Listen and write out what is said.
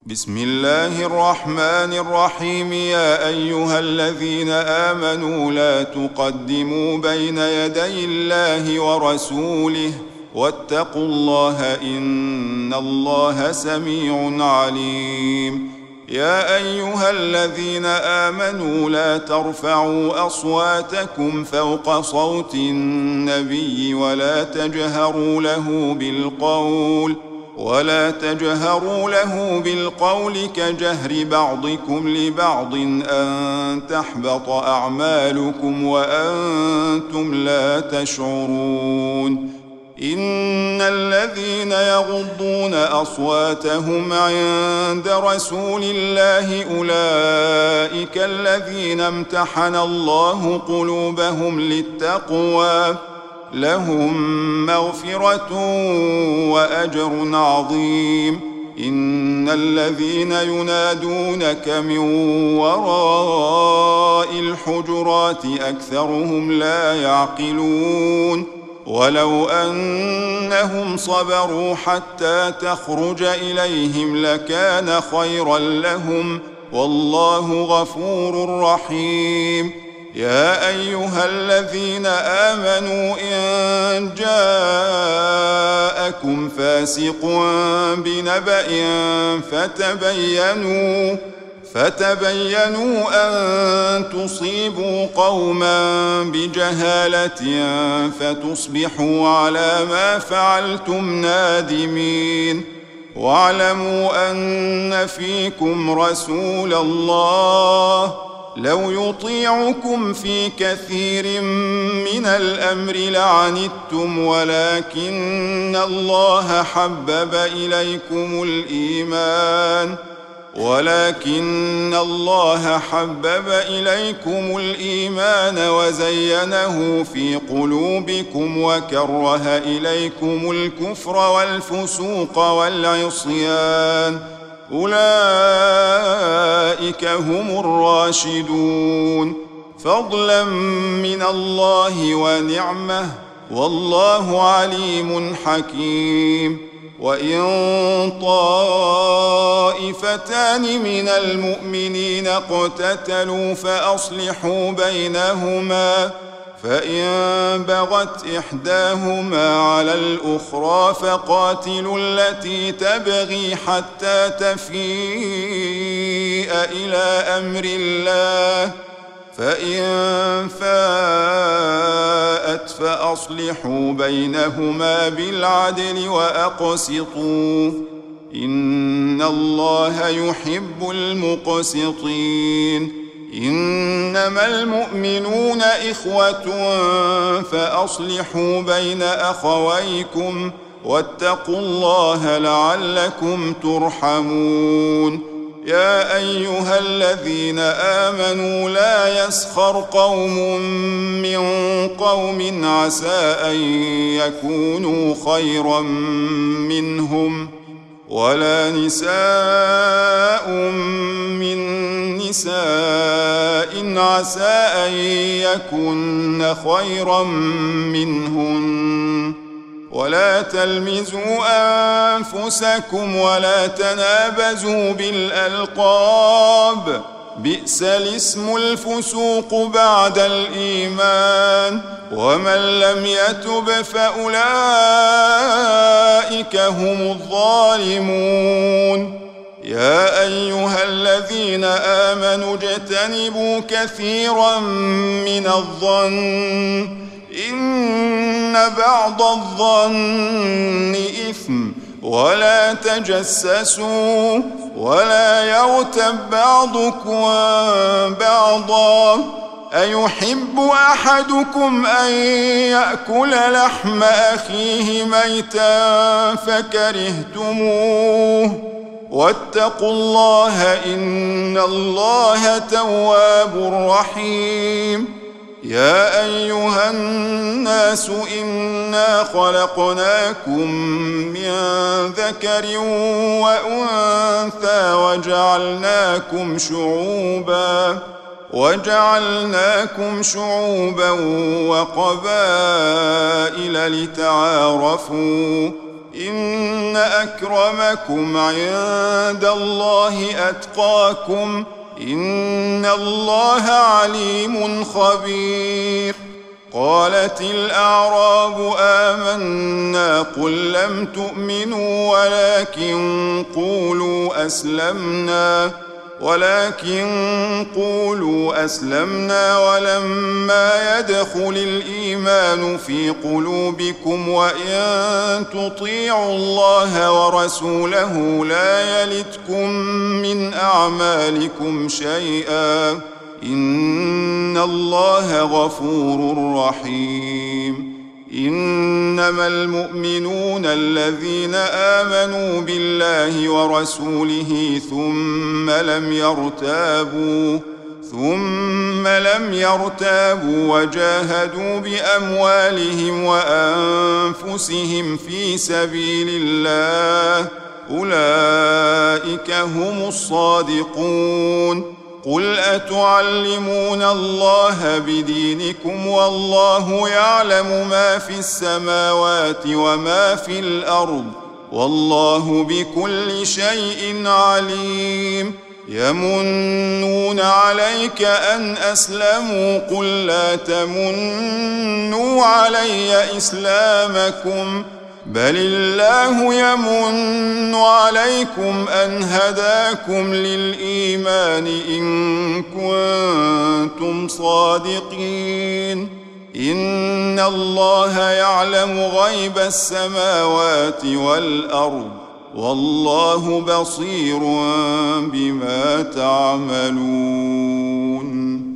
بسم الله الرحمن الرحيم. يا أيها الذين آمنوا لا تقدموا بين يدي الله ورسوله واتقوا الله إن الله سميع عليم. يا أيها الذين آمنوا لا ترفعوا أصواتكم فوق صوت النبي ولا تجهروا له بالقول كجهر بعضكم لبعض أن تحبط أعمالكم وأنتم لا تشعرون. إن الذين يغضون أصواتهم عند رسول الله أولئك الذين امتحن الله قلوبهم للتقوى لهم مغفرة وأجر عظيم. إن الذين ينادونك من وراء الحجرات أكثرهم لا يعقلون. ولو أنهم صبروا حتى تخرج إليهم لكان خيرا لهم والله غفور رحيم. يا أيها الذين آمنوا إن جاءكم فاسق بنبأ فتبينوا أن تصيبوا قوما بجهالة فتصبحوا على ما فعلتم نادمين. واعلموا أن فيكم رسول الله لو يطيعكم في كثير من الأمر لعنتم ولكن الله حبب إليكم الإيمان وزينه في قلوبكم وكره إليكم الكفر والفسوق والعصيان أولئك هم الراشدون فضلا من الله ونعمة والله عليم حكيم. وإن طائفتان من المؤمنين اقتتلوا فأصلحوا بينهما فإن بغت إحداهما على الأخرى فقاتلوا التي تبغي حتى تفيء إلى أمر الله فإن فاءت فأصلحوا بينهما بالعدل وأقسطوا إن الله يحب المقسطين. إنما المؤمنون إخوة فأصلحوا بين أخويكم واتقوا الله لعلكم ترحمون. يا أيها الذين آمنوا لا يسخر قوم من قوم عسى أن يكونوا خيرا منهم ولا نساء من نساء عسى أن يكن خيرا منهن ولا تلمزوا أنفسكم ولا تنابزوا بالألقاب بئس الاسم الفسوق بعد الإيمان ومن لم يتب فأولئك هم الظالمون. يا أيها الذين آمنوا اجتنبوا كثيرا من الظن إن بعض الظن إثم ولا تجسسوا ولا يغتب بعضكم بعضا أيحب أحدكم أن يأكل لحم أخيه ميتا فكرهتموه واتقوا الله إن الله تواب رحيم. يا أيها الناس إنا خلقناكم من ذكر وأنثى وجعلناكم شعوبا وقبائل لتعارفوا إن أكرمكم عند الله أتقاكم إن الله عليم خبير. قالت الأعراب آمنا قل لم تؤمنوا ولكن قولوا أسلمنا ولما يدخل الإيمان في قلوبكم وإن تطيعوا الله ورسوله لا يلتكم من أعمالكم شيئا إن الله غفور رحيم. إنما المؤمنون الذين آمنوا بالله ورسوله ثم لم يرتابوا وجاهدوا بأموالهم وأنفسهم في سبيل الله أولئك هم الصادقون. قل أتعلمون الله بدينكم والله يعلم ما في السماوات وما في الأرض والله بكل شيء عليم. يمنون عليك أن أسلموا قل لا تمنوا علي إسلامكم بل الله يمن عليكم أن هداكم للإيمان إن كنتم صادقين. إن الله يعلم غيب السماوات والأرض والله بصير بما تعملون.